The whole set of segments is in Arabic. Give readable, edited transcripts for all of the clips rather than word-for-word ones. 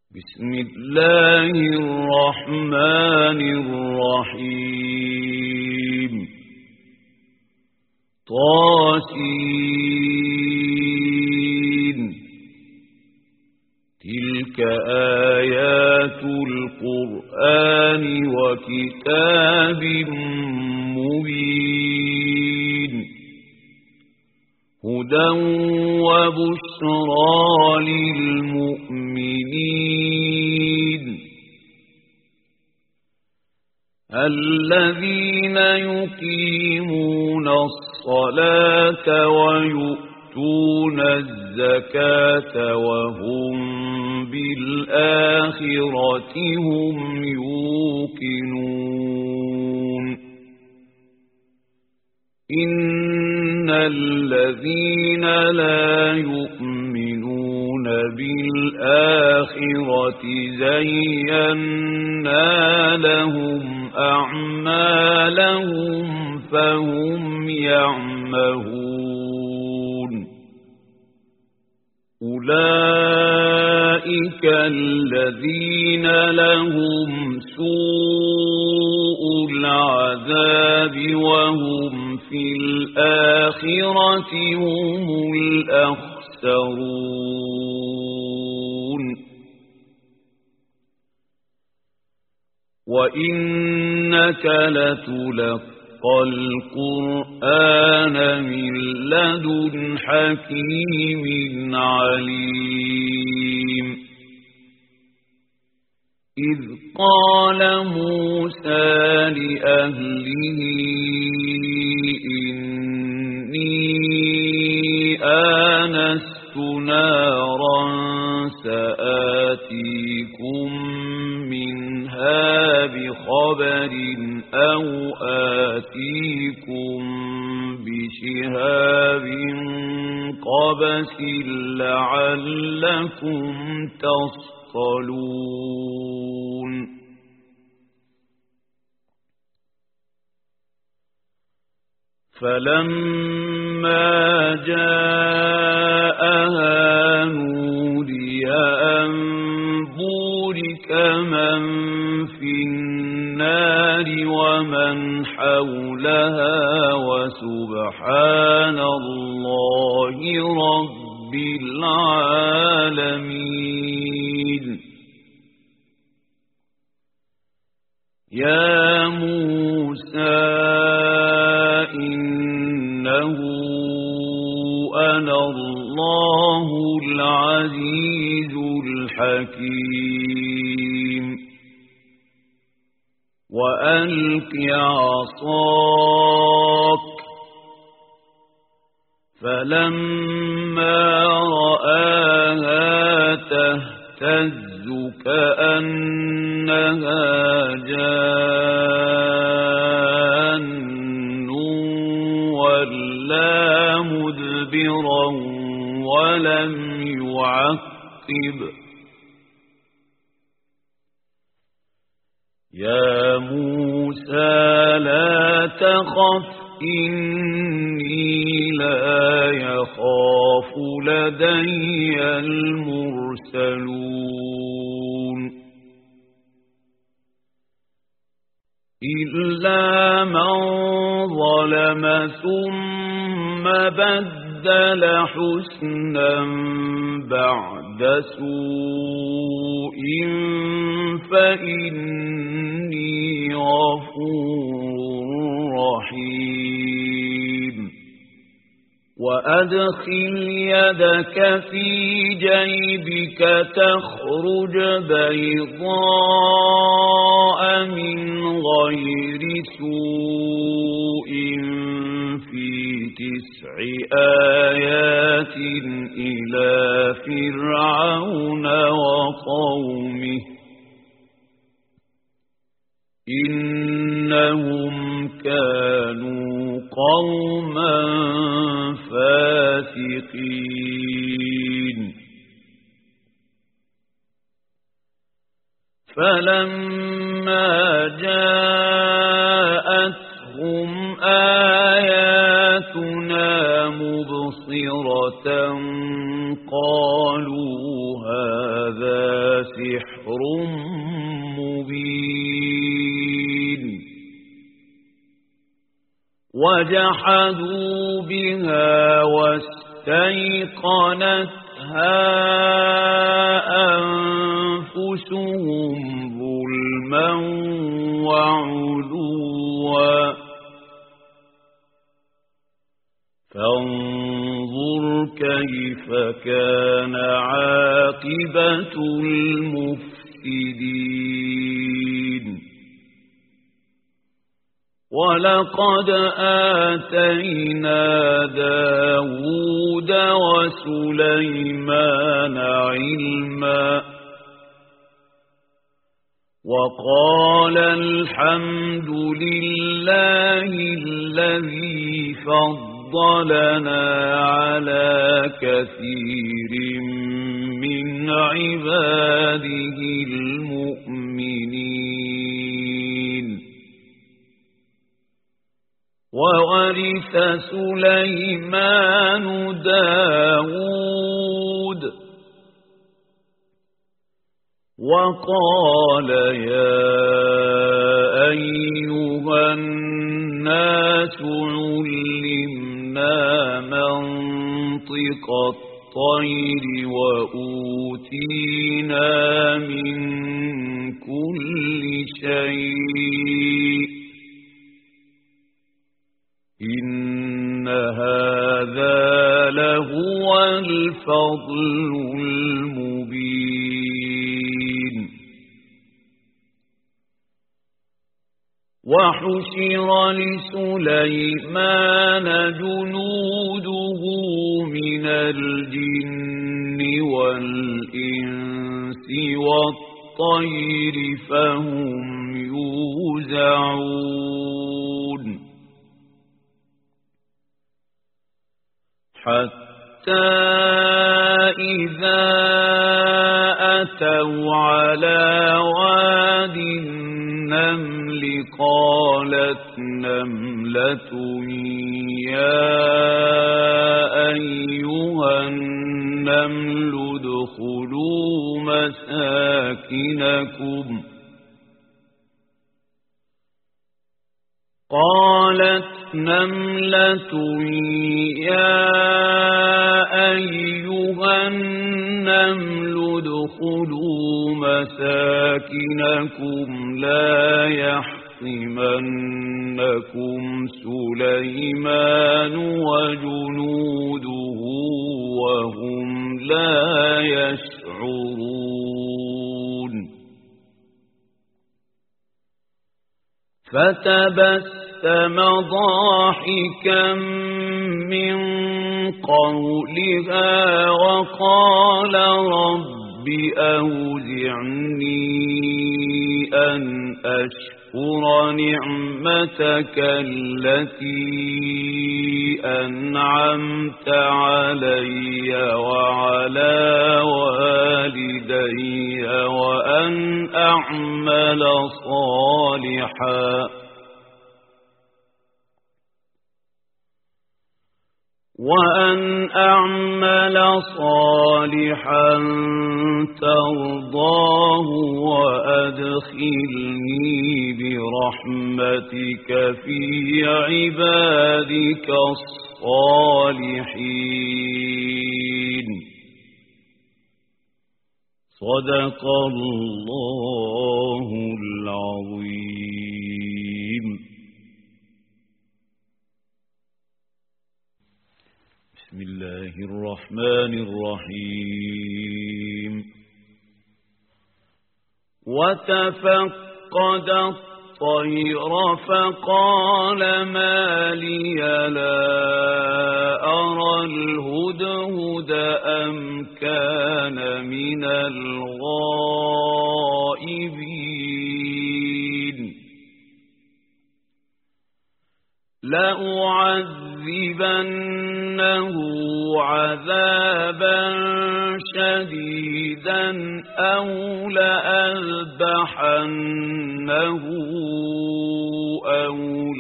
بسم الله الرحمن الرحيم طاسين تلك آيات القرآن وكتاب مبين هدى وبشرى للمؤمنين الذين يقيمون الصلاة ويؤتون الزكاة وهم بالآخرة هم يوقنون إن الذين لا يؤمنون بالآخرة زينا لهم أعمالهم فهم يعمهون أولئك الذين لهم سوء العذاب وهم في الآخرة هم الأخسرون وإنك لتلقى القرآن من لدن حكيم عليم إذ قال موسى لأهله إني آنست نارا سآتيكم منها بخبر أو آتيكم بشهاب قبس لعلكم تصطلون فلما جاءها نودي أن بورك من في النار ومن حولها وسبحان الله رب العالمين يا موسى إنه أنا الله العزيز الحكيم وألق عصاك فلما رآها تهتز كأنها جان ولا مدبرا ولم يعقب يا موسى لا تخف إني لا يخاف لدي المرسلون إلا من ظلم ثم بدل حسنا بعد سوء فإني غفور رحيم وأدخل يدك في جيبك تخرج بيضاء من غير سوء في 9 آيات إلى فرعون وقومه إنهم كانوا قوما فاسقين فلما جاءتهم آياتنا مبصرة قالوا هذا وسحر مبين وجحدوا بها واستيقنتها أنفسهم ظلما وعلوا فانظر كيف كان عاقبة المفسدين ولقد آتينا داود وسليمان علما وقال الحمد لله الذي فضلنا على كثير من عباده المؤمنين وورث سليمان داود وقال يا أيها الناس علمنا منطق الطير وأوتينا من كل شيء إن هذا لهو الفضل المبين وحشر لسليمان جنوده من الجن والإنس والطير فهم يوزعون حتى إذا أتوا على واد النمل قالت نملة يا أيها النمل ادخلوا مساكنكم قالت نملة يا أيها النمل ادخلوا مساكنكم لا يحطمنكم سليمان وجنوده وهم لا يشعرون فتبسم ضاحكا من قولها وقال رب أوزعني أن أشكر نعمتك التي أنعمت علي وعلى والدي وأن أعمل صالحا ترضاه وأدخلني برحمتك في عبادك الصالحين صدق الله العظيم. بسم الله الرحمن الرحيم. وتفقد الطير فقال ما لي لا أرى الهدهد أم كان من الغائبين لأعذبنه عذابا شديدا أو لأذبحنه أو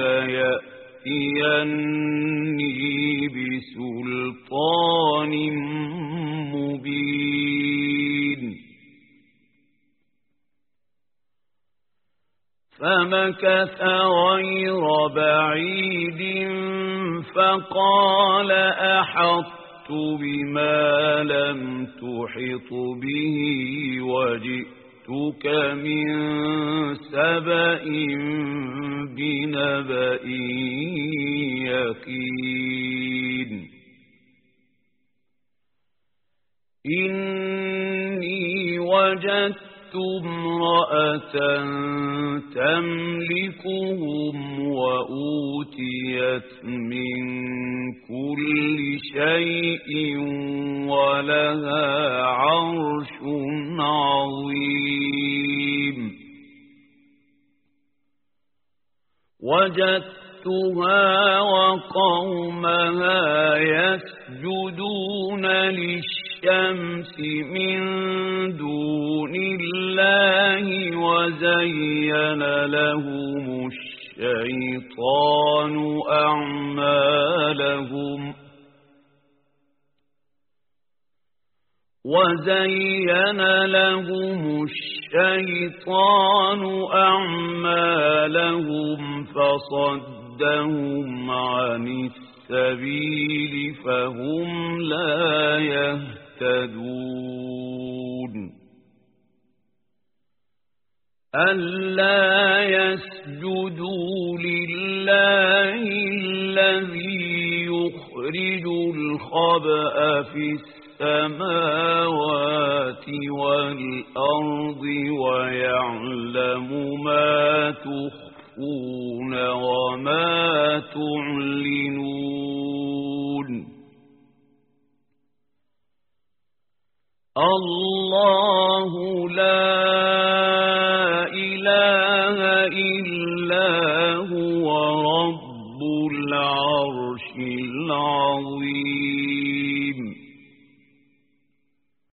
ليأتيني بسلطان مبين فمكث غير بعيد فقال أحطت بما لم تحط به وجئتك من سبأ بنبأ يقين إني وجدت امرأة تملكهم وأوتيت من كل شيء ولها عرش عظيم وجدتها وقومها يسجدون للشمس من دون الله وزين لهم الشيطان أعمالهم فصدهم عن السبيل فهم لا يهتدون ألا يسجدوا لله الذي يخرج الخبأ في السماوات والأرض ويعلم ما تخفون وما تعلنون الله لا إله إلا هو رب العرش العظيم